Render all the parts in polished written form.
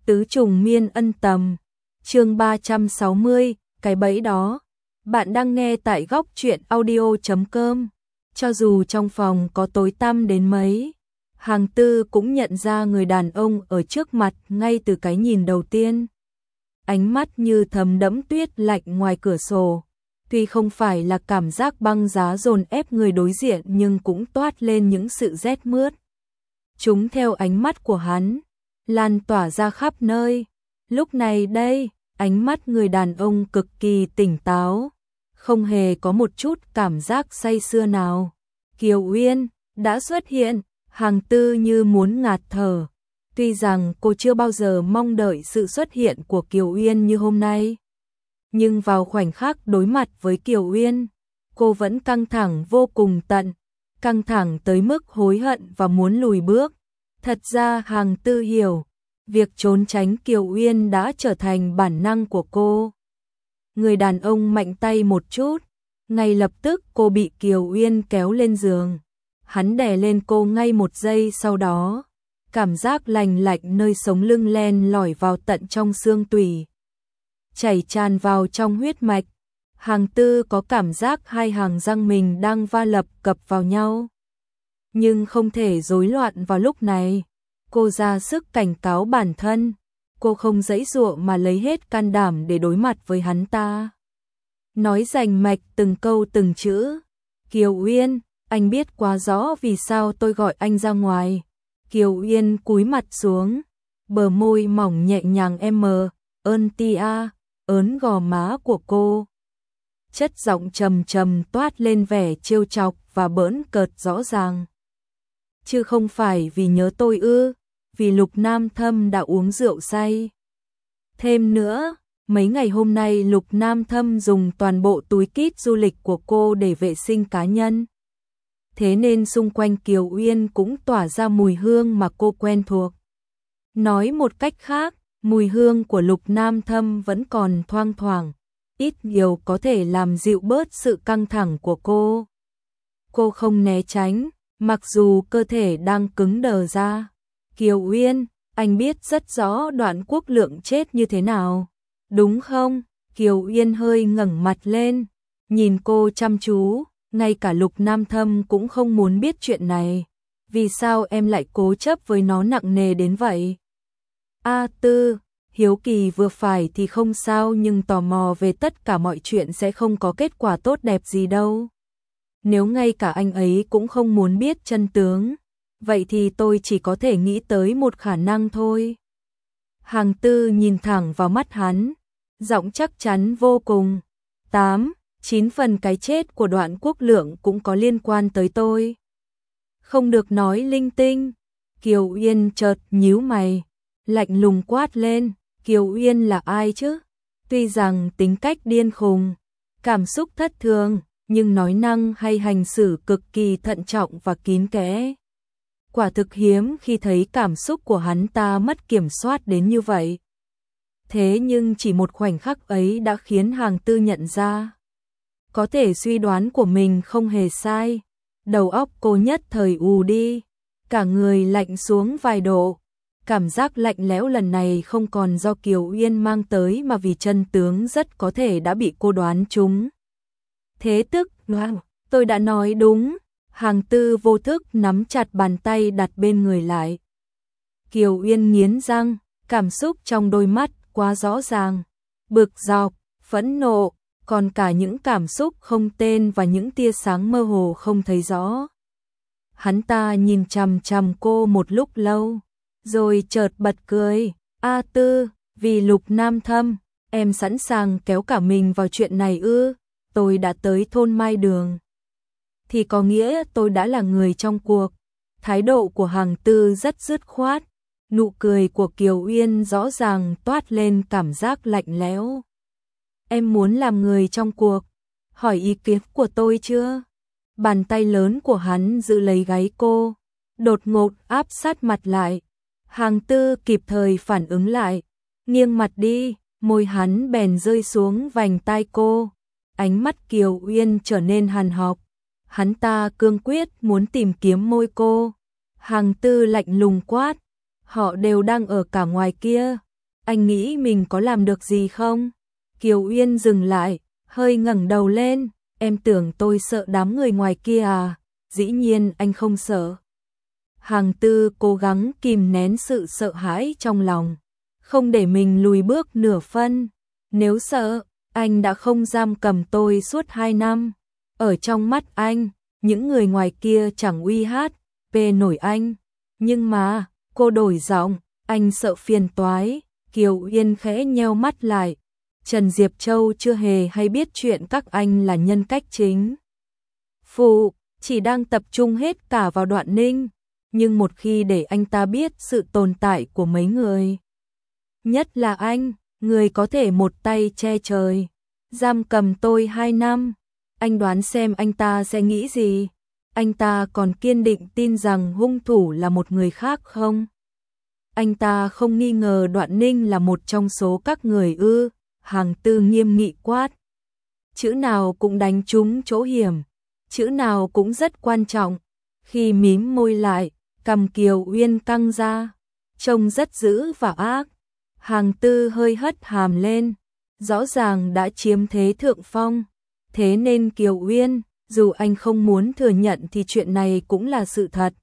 Tứ trùng miên ân tầm. Chương 360, cái bẫy đó. Bạn đang nghe tại góc truyện audio.com. Cho dù trong phòng có tối tăm đến mấy, Hàng Tư cũng nhận ra người đàn ông ở trước mặt ngay từ cái nhìn đầu tiên. Ánh mắt như thấm đẫm tuyết lạnh ngoài cửa sổ. Tuy không phải là cảm giác băng giá dồn ép người đối diện nhưng cũng toát lên những sự rét mướt. Chúng theo ánh mắt của hắn, lan tỏa ra khắp nơi. Lúc này đây, ánh mắt người đàn ông cực kỳ tỉnh táo, không hề có một chút cảm giác say sưa nào. Kiều Uyên đã xuất hiện, Hàng Tư như muốn ngạt thở. Tuy rằng cô chưa bao giờ mong đợi sự xuất hiện của Kiều Uyên như hôm nay, nhưng vào khoảnh khắc đối mặt với Kiều Uyên, cô vẫn căng thẳng vô cùng tận, căng thẳng tới mức hối hận và muốn lùi bước. Thật ra Hàng Tư hiểu, việc trốn tránh Kiều Uyên đã trở thành bản năng của cô. Người đàn ông mạnh tay một chút, ngay lập tức cô bị Kiều Uyên kéo lên giường. Hắn đè lên cô ngay một giây sau đó, cảm giác lành lạnh nơi sống lưng len lỏi vào tận trong xương tủy, chảy tràn vào trong huyết mạch. Hàng Tư có cảm giác hai hàng răng mình đang va lập cập vào nhau, nhưng không thể rối loạn vào lúc này. Cô ra sức cảnh cáo bản thân, cô không giãy giụa mà lấy hết can đảm để đối mặt với hắn ta. Nói rành mạch từng câu từng chữ. Kiều Uyên, anh biết quá rõ vì sao tôi gọi anh ra ngoài. Kiều Uyên cúi mặt xuống, bờ môi mỏng nhẹ nhàng ơn tia, ớn gò má của cô. Chất giọng trầm trầm toát lên vẻ trêu chọc và bỡn cợt rõ ràng. Chứ không phải vì nhớ tôi ư? Vì Lục Nam Thâm đã uống rượu say. Thêm nữa, mấy ngày hôm nay Lục Nam Thâm dùng toàn bộ túi kit du lịch của cô để vệ sinh cá nhân. Thế nên xung quanh Kiều Uyên cũng tỏa ra mùi hương mà cô quen thuộc. Nói một cách khác, mùi hương của Lục Nam Thâm vẫn còn thoang thoảng, ít nhiều có thể làm dịu bớt sự căng thẳng của cô. Cô không né tránh, mặc dù cơ thể đang cứng đờ ra. Kiều Uyên, anh biết rất rõ Đoạn Quốc Lượng chết như thế nào, đúng không? Kiều Uyên hơi ngẩng mặt lên, nhìn cô chăm chú. Ngay cả Lục Nam Thâm cũng không muốn biết chuyện này. Vì sao em lại cố chấp với nó nặng nề đến vậy? Tư, hiếu kỳ vừa phải thì không sao, nhưng tò mò về tất cả mọi chuyện sẽ không có kết quả tốt đẹp gì đâu. Nếu ngay cả anh ấy cũng không muốn biết chân tướng, vậy thì tôi chỉ có thể nghĩ tới một khả năng thôi. Hàng Tư nhìn thẳng vào mắt hắn, giọng chắc chắn vô cùng. 9 phần cái chết của Đoạn Quốc Lượng cũng có liên quan tới tôi. Không được nói linh tinh. Kiều Uyên chợt nhíu mày, lạnh lùng quát lên. Kiều Uyên là ai chứ? Tuy rằng tính cách điên khùng, cảm xúc thất thường, nhưng nói năng hay hành xử cực kỳ thận trọng và kín kẽ. Quả thực hiếm khi thấy cảm xúc của hắn ta mất kiểm soát đến như vậy. Thế nhưng chỉ một khoảnh khắc ấy đã khiến Hàng Tư nhận ra, có thể suy đoán của mình không hề sai. Đầu óc cô nhất thời ù đi, cả người lạnh xuống vài độ. Cảm giác lạnh lẽo lần này không còn do Kiều Uyên mang tới mà vì chân tướng rất có thể đã bị cô đoán trúng. Thế tức, tôi đã nói đúng. Hàng Tư vô thức nắm chặt bàn tay đặt bên người lại. Kiều Uyên nghiến răng, cảm xúc trong đôi mắt quá rõ ràng. Bực dọc, phẫn nộ, còn cả những cảm xúc không tên và những tia sáng mơ hồ không thấy rõ. Hắn ta nhìn chằm chằm cô một lúc lâu, rồi chợt bật cười. Tư, vì Lục Nam Thâm, em sẵn sàng kéo cả mình vào chuyện này ư? Tôi đã tới thôn Mai Đường, thì có nghĩa tôi đã là người trong cuộc. Thái độ của Hàng Tư rất dứt khoát, nụ cười của Kiều Uyên rõ ràng toát lên cảm giác lạnh lẽo. Em muốn làm người trong cuộc, hỏi ý kiến của tôi chưa? Bàn tay lớn của hắn giữ lấy gáy cô, đột ngột áp sát mặt lại. Hàng Tư kịp thời phản ứng lại, nghiêng mặt đi, môi hắn bèn rơi xuống vành tai cô. Ánh mắt Kiều Uyên trở nên hàn học, hắn ta cương quyết muốn tìm kiếm môi cô. Hàng Tư lạnh lùng quát, họ đều đang ở cả ngoài kia, Anh nghĩ mình có làm được gì không? Kiều Uyên dừng lại, hơi ngẩng đầu lên, em tưởng tôi sợ đám người ngoài kia à? Dĩ nhiên anh không sợ. Hàng Tư cố gắng kìm nén sự sợ hãi trong lòng, không để mình lùi bước nửa phân. Nếu sợ, anh đã không giam cầm tôi suốt 2 năm. Ở trong mắt anh, những người ngoài kia chẳng uy hát, về nổi anh. Nhưng mà, cô đổi giọng, anh sợ phiền toái. Kiều Uyên khẽ nheo mắt lại. Trần Diệp Châu chưa hề hay biết chuyện các anh là nhân cách chính phụ, chỉ đang tập trung hết cả vào Đoạn Ninh. Nhưng một khi để anh ta biết sự tồn tại của mấy người, nhất là anh, người có thể một tay che trời, giam cầm tôi 2 năm, anh đoán xem anh ta sẽ nghĩ gì? Anh ta còn kiên định tin rằng hung thủ là một người khác không? Anh ta không nghi ngờ Đoạn Ninh là một trong số các người ư? Hàng Tư nghiêm nghị quát. Chữ nào cũng đánh trúng chỗ hiểm, chữ nào cũng rất quan trọng. Khi mím môi lại, cằm Kiều Uyên căng ra, trông rất dữ và ác. Hàng Tư hơi hất hàm lên, rõ ràng đã chiếm thế thượng phong. Thế nên Kiều Uyên, dù anh không muốn thừa nhận thì chuyện này cũng là sự thật.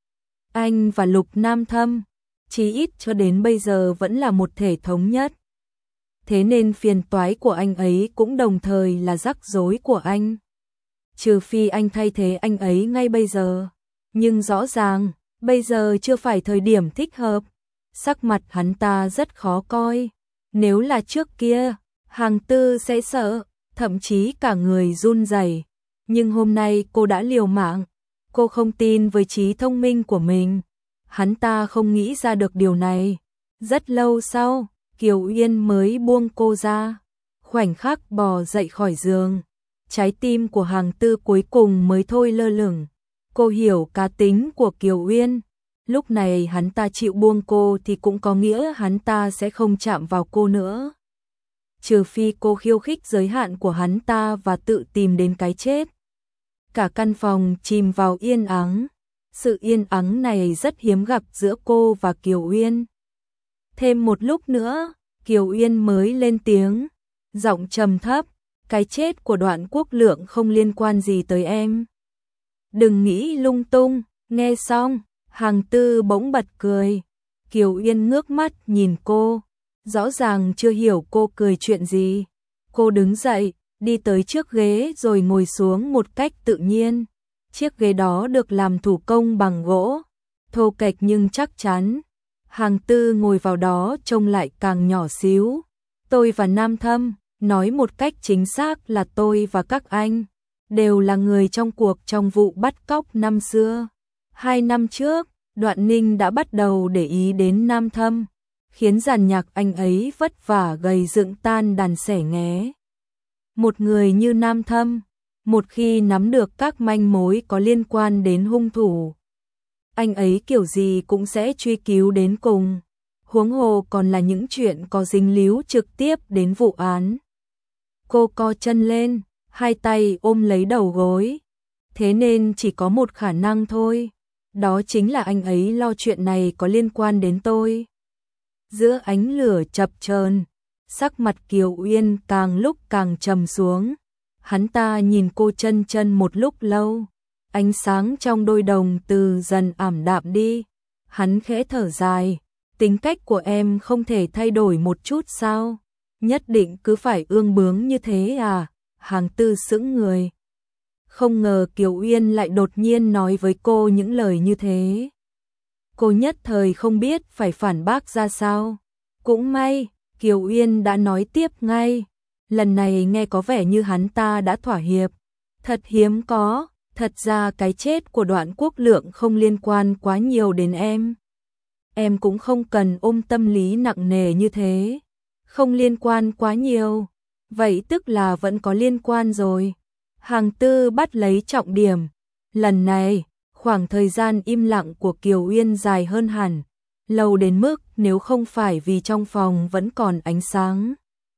Anh và Lục Nam Thâm, chí ít cho đến bây giờ vẫn là một thể thống nhất. Thế nên phiền toái của anh ấy cũng đồng thời là rắc rối của anh. Trừ phi anh thay thế anh ấy ngay bây giờ. Nhưng rõ ràng, bây giờ chưa phải thời điểm thích hợp. Sắc mặt hắn ta rất khó coi. Nếu là trước kia, Hàng Tư sẽ sợ, thậm chí cả người run rẩy. Nhưng hôm nay cô đã liều mạng. Cô không tin với trí thông minh của mình. Hắn ta không nghĩ ra được điều này. Rất lâu sau, Kiều Uyên mới buông cô ra. Khoảnh khắc bò dậy khỏi giường, trái tim của Hàng Tư cuối cùng mới thôi lơ lửng. Cô hiểu cá tính của Kiều Uyên. Lúc này hắn ta chịu buông cô thì cũng có nghĩa hắn ta sẽ không chạm vào cô nữa. Trừ phi cô khiêu khích giới hạn của hắn ta và tự tìm đến cái chết. Cả căn phòng chìm vào yên ắng. Sự yên ắng này rất hiếm gặp giữa cô và Kiều Uyên. Thêm một lúc nữa, Kiều Uyên mới lên tiếng, giọng trầm thấp, cái chết của Đoạn Quốc Lượng không liên quan gì tới em. Đừng nghĩ lung tung. Nghe xong, Hàng Tư bỗng bật cười. Kiều Uyên ngước mắt nhìn cô, rõ ràng chưa hiểu cô cười chuyện gì. Cô đứng dậy, đi tới trước ghế rồi ngồi xuống một cách tự nhiên. Chiếc ghế đó được làm thủ công bằng gỗ, thô kệch nhưng chắc chắn. Hàng Tư ngồi vào đó trông lại càng nhỏ xíu. Tôi và Nam Thâm, nói một cách chính xác là tôi và các anh, đều là người trong cuộc trong vụ bắt cóc năm xưa. 2 năm trước, Đoạn Ninh đã bắt đầu để ý đến Nam Thâm, khiến dàn nhạc anh ấy vất vả gầy dựng tan đàn xẻ nghé. Một người như Nam Thâm, một khi nắm được các manh mối có liên quan đến hung thủ, anh ấy kiểu gì cũng sẽ truy cứu đến cùng. Huống hồ còn là những chuyện có dính líu trực tiếp đến vụ án. Cô co chân lên, hai tay ôm lấy đầu gối. Thế nên chỉ có một khả năng thôi. Đó chính là anh ấy lo chuyện này có liên quan đến tôi. Giữa ánh lửa chập chờn, sắc mặt Kiều Uyên càng lúc càng trầm xuống. Hắn ta nhìn cô chân chân một lúc lâu. Ánh sáng trong đôi đồng từ dần ảm đạm đi. Hắn khẽ thở dài. Tính cách của em không thể thay đổi một chút sao? Nhất định cứ phải ương bướng như thế à? Hàng Tư sững người. Không ngờ Kiều Uyên lại đột nhiên nói với cô những lời như thế. Cô nhất thời không biết phải phản bác ra sao. Cũng may, Kiều Uyên đã nói tiếp ngay. Lần này nghe có vẻ như hắn ta đã thỏa hiệp. Thật hiếm có, thật ra cái chết của Đoạn Quốc Lượng không liên quan quá nhiều đến em. Em cũng không cần ôm tâm lý nặng nề như thế. Không liên quan quá nhiều. Vậy tức là vẫn có liên quan rồi. Hàng Tư bắt lấy trọng điểm. Lần này, khoảng thời gian im lặng của Kiều Uyên dài hơn hẳn. Lâu đến mức nếu không phải vì trong phòng vẫn còn ánh sáng.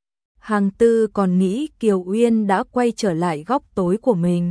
Hàng Tư còn nghĩ Kiều Uyên đã quay trở lại góc tối của mình.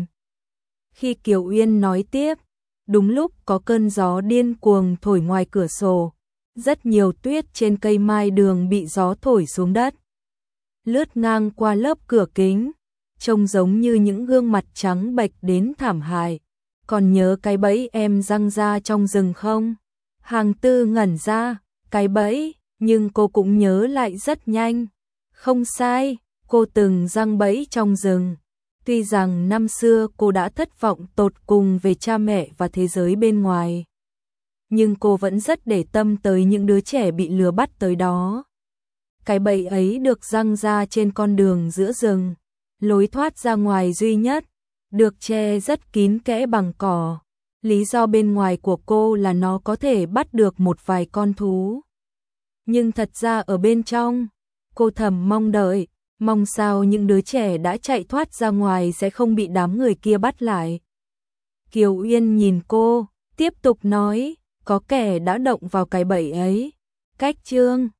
Khi Kiều Uyên nói tiếp, đúng lúc có cơn gió điên cuồng thổi ngoài cửa sổ. Rất nhiều tuyết trên cây mai đường bị gió thổi xuống đất, lướt ngang qua lớp cửa kính, trông giống như những gương mặt trắng bệch đến thảm hại. Còn nhớ cái bẫy em răng ra trong rừng không? Hàng Tư ngẩn ra, cái bẫy, nhưng cô cũng nhớ lại rất nhanh. Không sai, cô từng giăng bẫy trong rừng. Tuy rằng năm xưa cô đã thất vọng tột cùng về cha mẹ và thế giới bên ngoài, nhưng cô vẫn rất để tâm tới những đứa trẻ bị lừa bắt tới đó. Cái bẫy ấy được giăng ra trên con đường giữa rừng, lối thoát ra ngoài duy nhất, được che rất kín kẽ bằng cỏ. Lý do bên ngoài của cô là nó có thể bắt được một vài con thú. Nhưng thật ra ở bên trong, cô thầm mong đợi, mong sao những đứa trẻ đã chạy thoát ra ngoài sẽ không bị đám người kia bắt lại. Kiều Uyên nhìn cô, tiếp tục nói, có kẻ đã động vào cái bẫy ấy. Cách chương